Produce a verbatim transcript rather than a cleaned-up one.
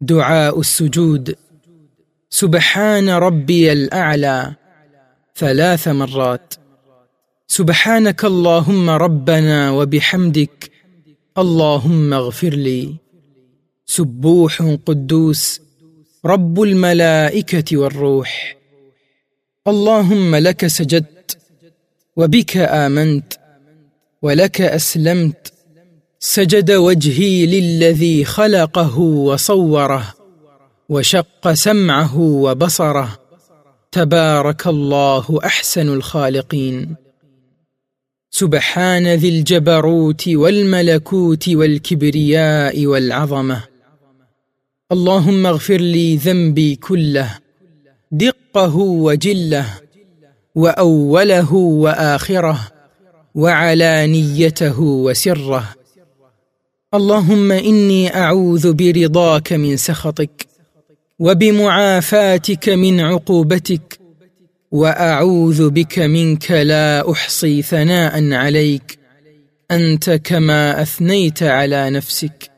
دعاء السجود: سبحان ربي الأعلى ثلاث مرات. سبحانك اللهم ربنا وبحمدك اللهم اغفر لي. سبوح قدوس رب الملائكة والروح. اللهم لك سجدت وبك آمنت ولك أسلمت. سجد وجهي للذي خلقه وصوره وشق سمعه وبصره. تبارك الله أحسن الخالقين. سبحان ذي الجبروت والملكوت والكبرياء والعظمة. اللهم اغفر لي ذنبي كله، دقه وجله، وأوله وآخره، وعلانيته وسره. اللهم إني أعوذ برضاك من سخطك، وبمعافاتك من عقوبتك، وأعوذ بك منك لا أحصي ثناء عليك، أنت كما أثنيت على نفسك.